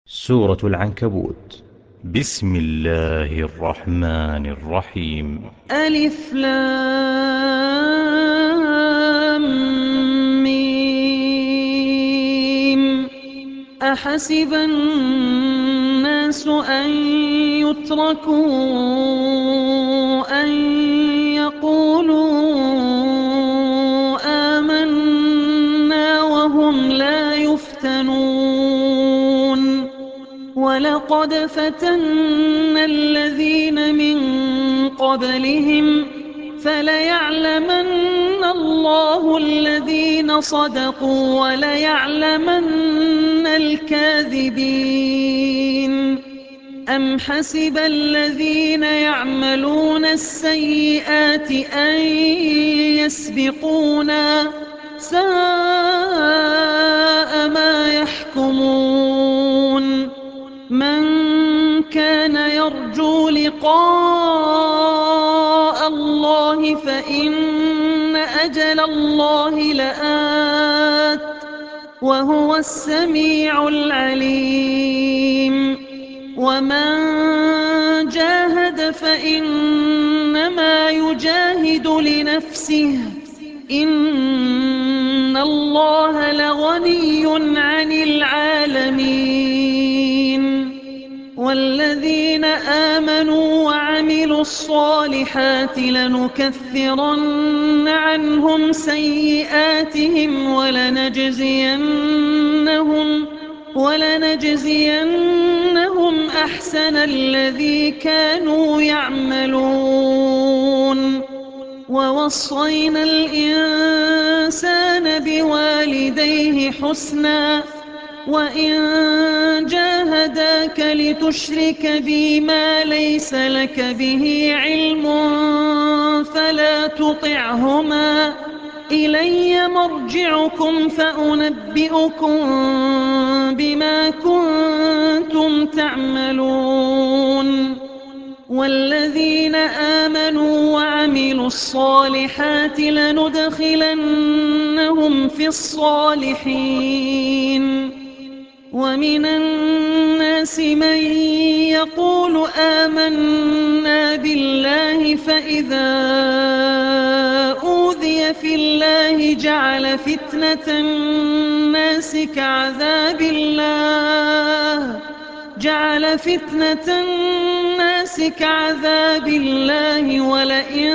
سورة العنكبوت. بسم الله الرحمن الرحيم. ألف لام ميم. أحسب الناس أن يتركوا أن يقولوا آمنا وهم لا يفتنون ولقد فتنا الذين من قبلهم فليعلمن الله الذين صدقوا وليعلمن الكاذبين. أم حسب الذين يعملون السيئات أن يسبقونا ساء ما يحكمون. من كان يرجو لقاء الله فإن أجل الله لآت وهو السميع العليم. ومن جاهد فإنما يجاهد لنفسه إن الله لغني عن العالمين. والذين آمنوا وعملوا الصالحات لنكفرن عنهم سيئاتهم ولنجزينهم أحسن الذي كانوا يعملون. ووصينا الإنسان بوالديه حسنا وإن جاهداك لتشرك بي ما ليس لك به علم فلا تطعهما إلي مرجعكم فأنبئكم بما كنتم تعملون. والذين آمنوا وعملوا الصالحات لندخلنهم في الصالحين. ومن الناس من يقول آمنا بالله فإذا أوذي في الله جعل فتنة الناس كعذاب الله ولئن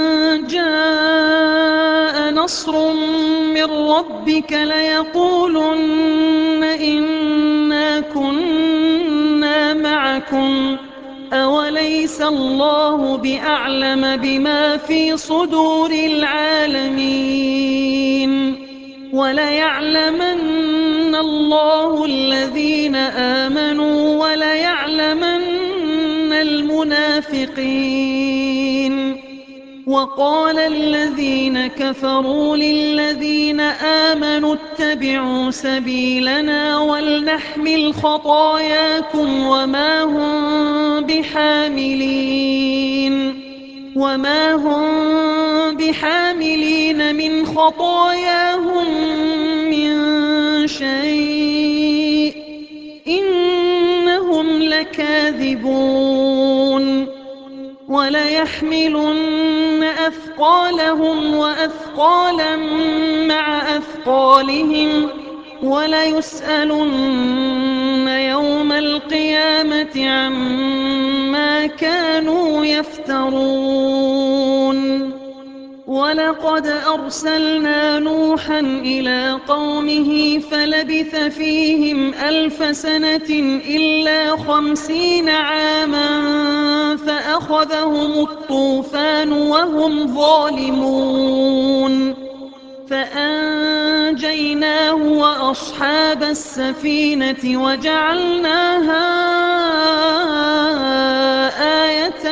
جاء نصر من ربك ليقولن إنا كنا معكم أوليس الله بأعلم بما في صدور العالمين. وليعلمن الله الذين آمنوا وليعلمن المنافقين. وقال الذين كفروا للذين آمنوا اتبعوا سبيلنا ولنحمل خطاياكم وما هم بحاملين من خطاياهم من شيء إنهم لكاذبون. وليحملن أثقالهم وأثقالا مع أثقالهم وليسألن يوم القيامة عما كانوا يفترون. ولقد أرسلنا نوحا إلى قومه فلبث فيهم 1000 سنة إلا 50 عاما فأخذهم الطوفان وهم ظالمون فأنجيناه وأصحاب السفينة وجعلناها آية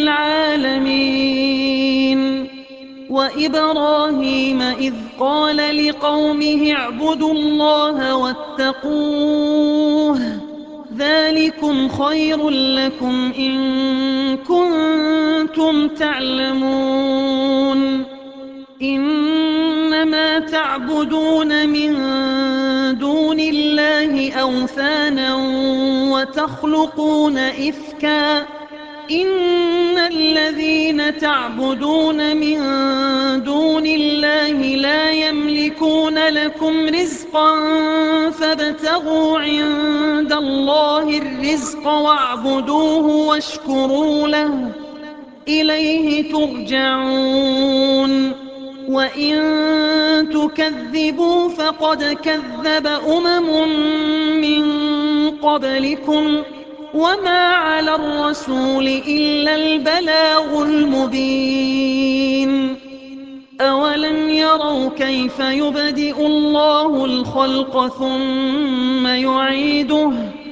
للعالمين. وإبراهيم إذ قال لقومه اعبدوا الله واتقوه ذلكم خير لكم إن كنتم تعلمون. إنما تعبدون من دون الله أوثانا وتخلقون إفكا إن الذين تعبدون من دون الله لا يملكون لكم رزقا فابتغوا عند الله الرزق واعبدوه واشكروا له إليه ترجعون وإن تكذبوا فقد كذب من قبلكم وما على الرسول إلا البلاغ المبين أولم يروا كيف يبدئ الله الخلق ثم يعيده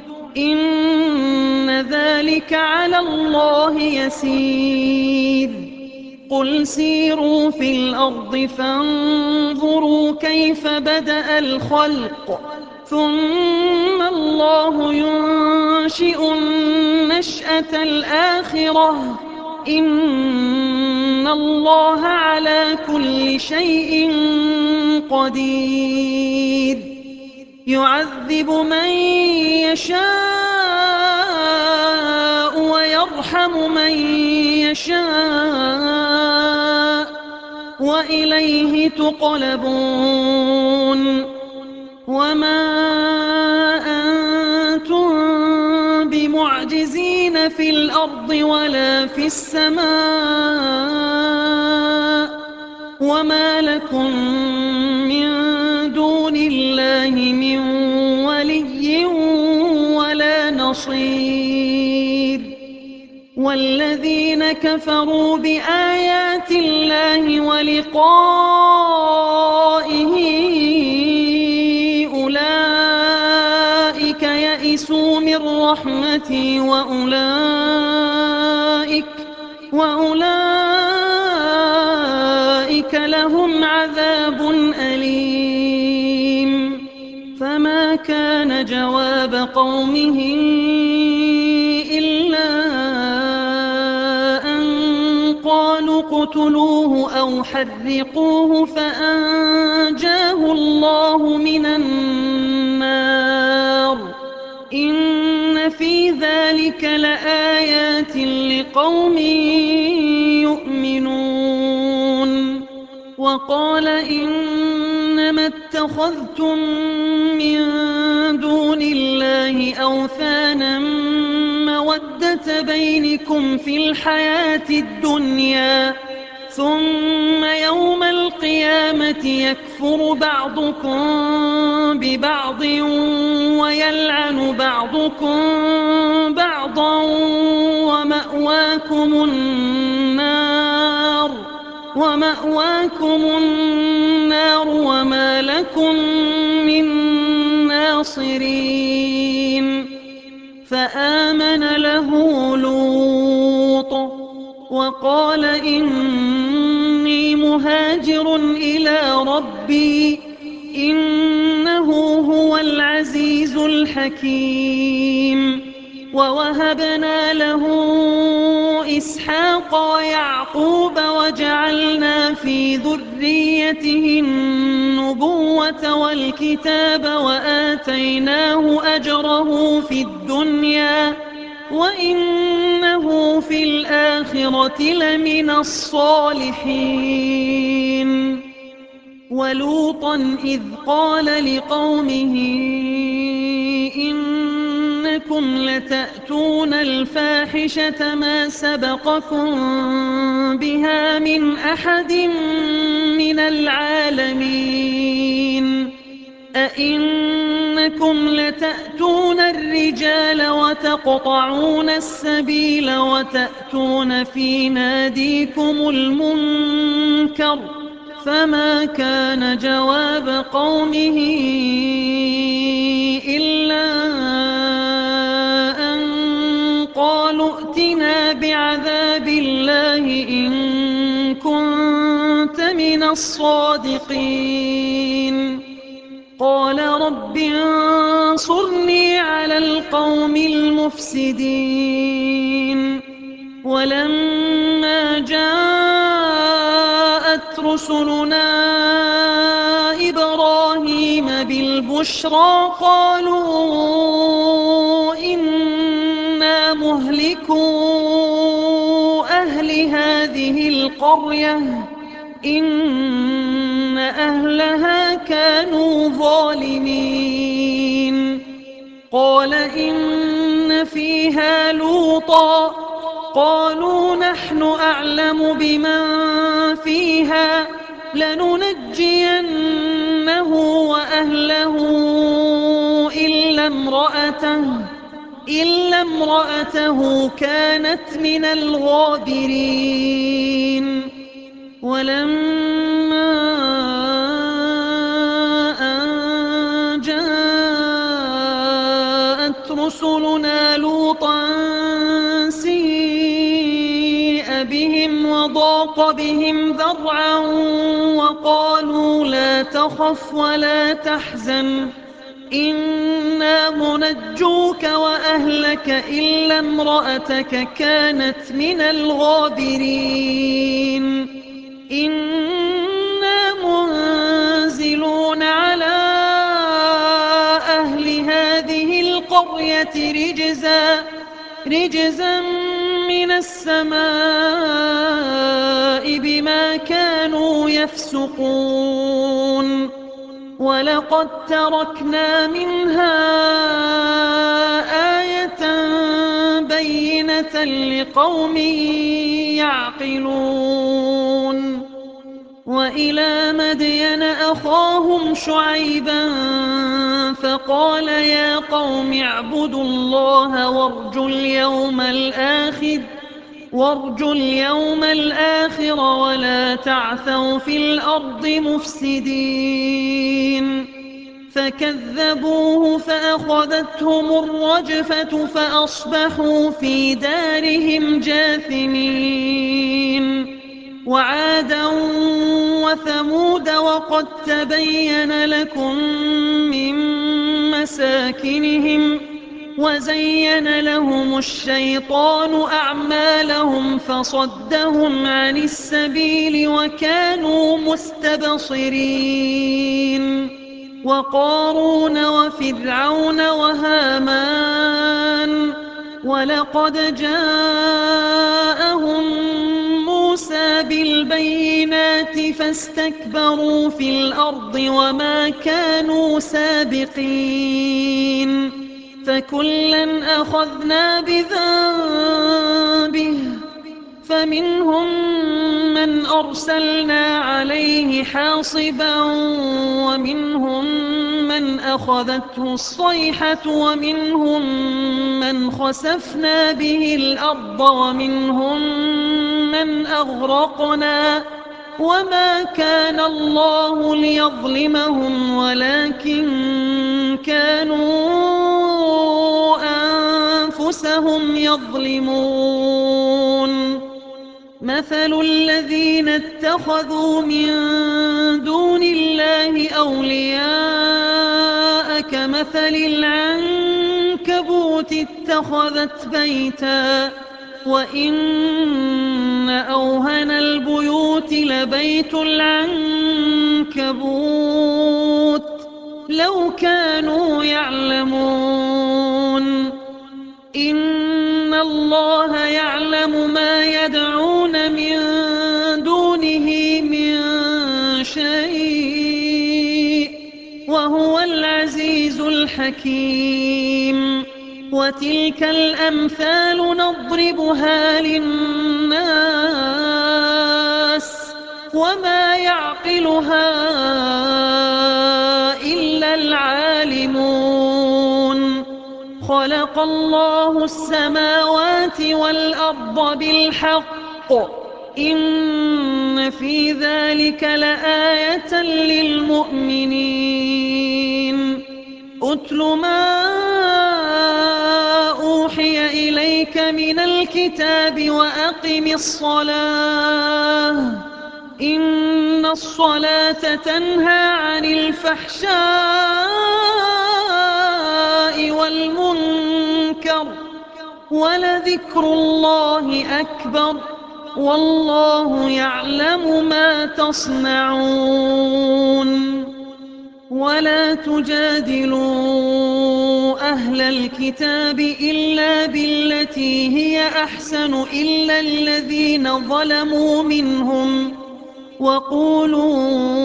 إن ذلك على الله يسير قل سيروا في الأرض فانظروا كيف بدأ الخلق ثم الله ينشئ النشأة الآخرة إن الله على كل شيء قدير يعذب من يشاء ويرحم من يشاء وإليه تقلبون وما أنتم بمعجزين في الأرض ولا في السماء وما لكم من دون الله من ولي ولا نصير والذين كفروا بآيات الله ولقائه أولئك يئسوا من رحمتي وأولئك لهم عذاب أليم فما كان جواب قومه إلا أن قالوا اقتلوه أو حرقوه فأنجاه الله من النار إن في ذلك لآيات لقوم يؤمنون وقال إنما اتخذتم من دون الله أوثانا مودة بينكم في الحياة الدنيا ثم يوم القيامة يكفر بعضكم ببعض ويلعن بعضكم بعضا ومأواكم النار وما لكم من ناصرين فآمن له لوط وقال إني مهاجر إلى ربي إنه هو العزيز الحكيم ووهبنا له إسحاق ويعقوب وجعلنا في ذريته النبوة والكتاب وآتيناه أجره في الدنيا وإنه في الآخرة لمن الصالحين ولوطا إذ قال لقومه إنكم لتأتون الفاحشة ما سبقكم بها من أحد من العالمين أئنكم لتأتون الرجال وتقطعون السبيل وتأتون في ناديكم المنكر فما كان جواب قومه إلا أن قالوا ائتنا بعذاب الله إن كنت من الصادقين قال رب انصرني على القوم المفسدين ولما جاءت رسلنا إبراهيم بالبشرى قالوا إنا مهلكو أهل هذه القرية إن أهلها كانوا ظالمين قال إن فيها لوطا قالوا نحن أعلم بمن فيها لننجينه وأهله إلا امرأته كانت من الغابرين ولما أن جاءت رسلنا لوطا سيء بهم وضاق بهم ذرعا وقالوا لا تخف ولا تحزن إنا منجوك وأهلك إلا امرأتك كانت من الغابرين إنا منزلون على أهل هذه القرية رجزا من السماء بما كانوا يفسقون ولقد تركنا منها آية بينة لقوم يعقلون وإلى مدين أخاهم شعيبا فقال يا قوم اعبدوا الله وارجوا اليوم الآخر ولا تعثوا في الأرض مفسدين فكذبوه فأخذتهم الرجفة فأصبحوا في دارهم جاثمين وعادا وثمود وقد تبين لكم من مساكنهم وزين لهم الشيطان أعمالهم فصدهم عن السبيل وكانوا مستبصرين وقارون وفرعون وهامان ولقد جاءهم موسى بالبينات فاستكبروا في الأرض وما كانوا سابقين فكلا أخذنا بذنبه فمنهم من أرسلنا عليه حاصبا ومنهم من أخذته الصيحة ومنهم من خسفنا به الأرض ومنهم من أغرقنا وما كان الله ليظلمهم ولكن كانوا أنفسهم يظلمون مثل الذين اتخذوا من دون الله أولياء كمثل العنكبوت اتخذت بيتا وإن أوهن البيوت لبيت العنكبوت لو كانوا يعلمون إن الله يعلم ما يدعون من دونه من شيء وهو العزيز الحكيم وتلك الأمثال نضربها للناس وما يعقلها إلا العالمون خلق الله السماوات والأرض بالحق إن في ذلك لآية للمؤمنين أتل ما أوحي إليك من الكتاب وأقم الصلاة إن الصلاة تنهى عن الفحشاء والمنكر ولذكر الله أكبر والله يعلم ما تصنعون ولا تجادلوا أهل الكتاب إلا بالتي هي أحسن إلا الذين ظلموا منهم وقولوا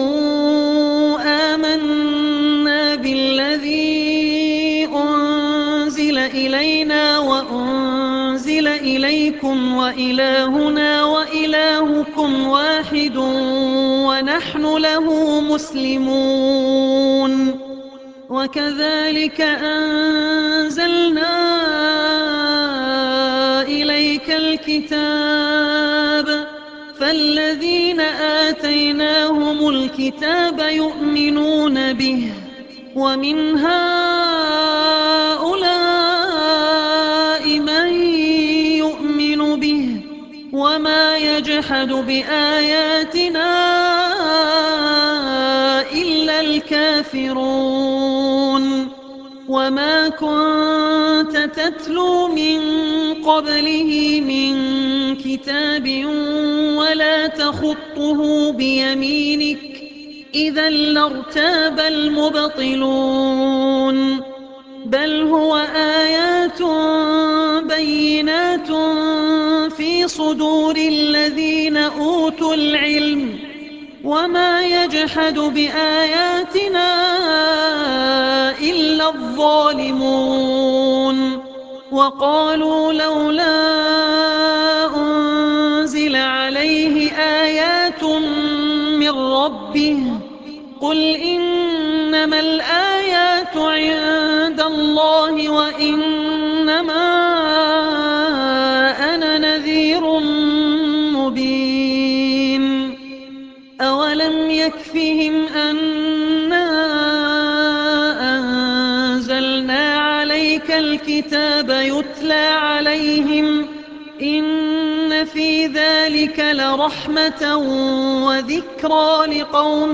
آمنا بالذي أنزل إلينا وأنزل إليكم وإلهنا وإلهكم واحد ونحن له مسلمون وكذلك أنزلنا إليك الكتاب فالذين آتيناهم الكتاب يؤمنون به ومن هؤلاء من يؤمن به وما يجحد بآياتنا إلا الكافرون وما كنت تتلو من قبله من كتاب ولا تخطه بيمينك إذا لارتاب المبطلون بل هو آيات بينات في صدور الذين أوتوا العلم وما يجحد بآياتنا إلا الظالمون وقالوا لولا أنزل عليه آيات من ربه قل إنما الآيات عند الله وإنما أنا نذير مبين أولم يكفهم أنا أنزلنا عليك الكتاب يتلى عليهم إن في ذلك لرحمة وذكرى لقوم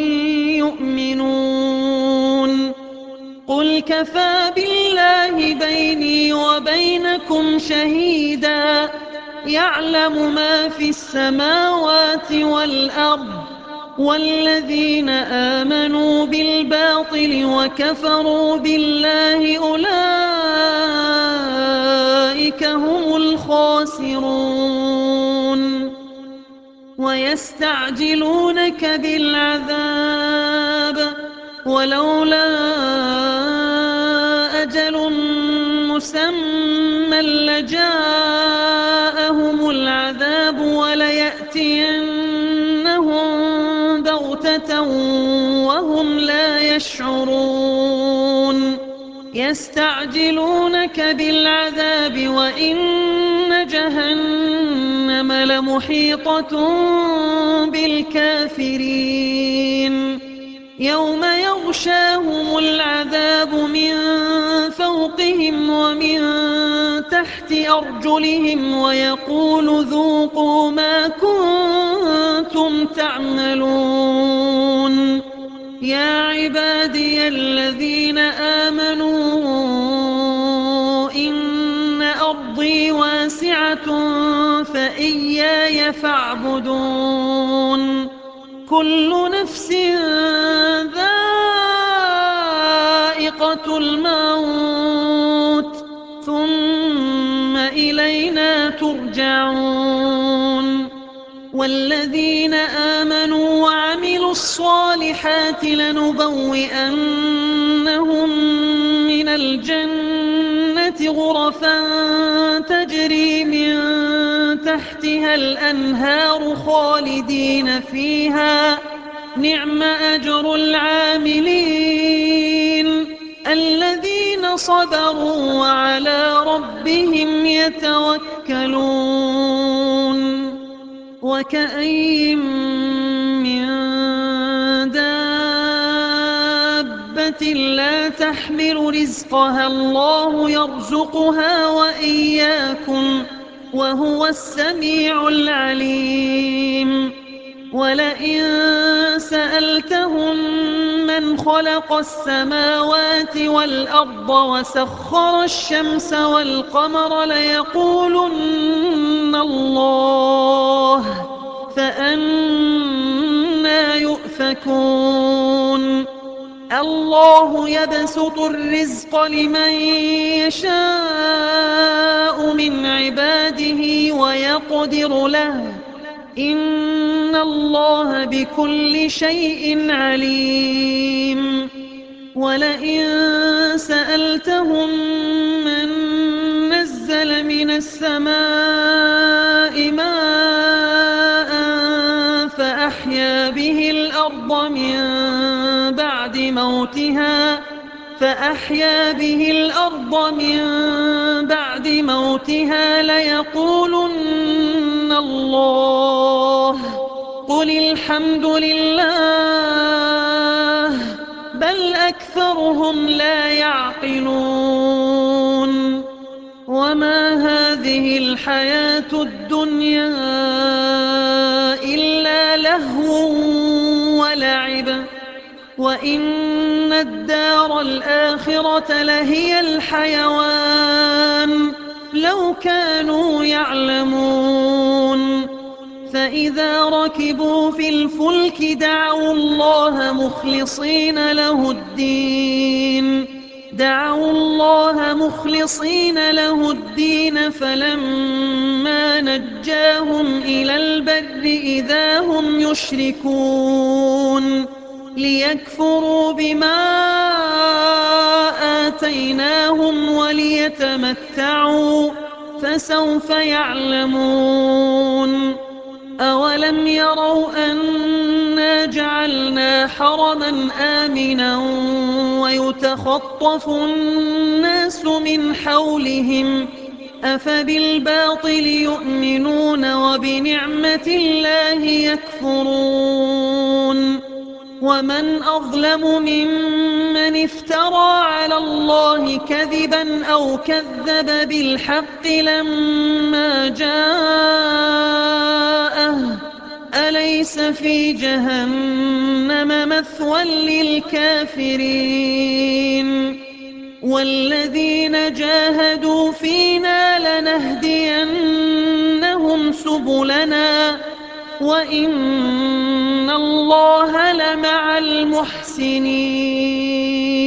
يؤمنون قل كفى بالله بيني وبينكم شهيدا يعلم ما في السماوات والأرض والذين آمنوا بالباطل وكفروا بالله أولئك هم الخاسرون ويستعجلونك بالعذاب ولولا أجل مسمى لجاءهم العذاب وليأتينهم بغتة وهم لا يشعرون يستعجلونك بالعذاب وإن جهنم لمحيطة بالكافرين يوم يغشاهم العذاب من فوقهم ومن تحت أرجلهم ويقول ذوقوا ما كنتم تعملون يا عبادي الذين آمنوا إن أرضي واسعة فإياي فاعبدون كل نفس ذائقة الموت ثم إلينا ترجعون والذين آمنوا وعملوا الصالحات لنبوئنهم من الجنة غرفا تجري من تحتها الأنهار خالدين فيها نعم أجر العاملين الذين صبروا وعلى ربهم يتوكلون وكأين من دابة لا تحمل رزقها الله يرزقها وإياكم وهو السميع العليم ولئن سألتهم من خلق السماوات والأرض وسخر الشمس والقمر ليقولن الله فأنى يؤفكون الله يبسط الرزق لمن يشاء من عباده ويقدر له إن الله بكل شيء عليم ولئن سألتهم من نزل من السماء ماء فأحيا به الأرض من بعد موتها ليقولن الله قل الحمد لله بل أكثرهم لا يعقلون وما هذه الحياة الدنيا إلا لهو ولعب وإن الدار الآخرة لهي الحيوان لو كانوا يعلمون فإذا ركبوا في الفلك دعوا الله مخلصين له الدين فلما نجاهم إلى البر إذا هم يشركون ليكفروا بما آتيناهم وليتمتعوا فسوف يعلمون أولم يروا أنا جعلنا حرما آمنا ويتخطف الناس من حولهم أفبالباطل يؤمنون وبنعمة الله يكفرون ومن أظلم ممن افترى على الله كذبا أو كذب بالحق لما جاءه أليس في جهنم مثوى للكافرين والذين جاهدوا فينا لنهدينهم سبلنا وإن الله لمع المحسنين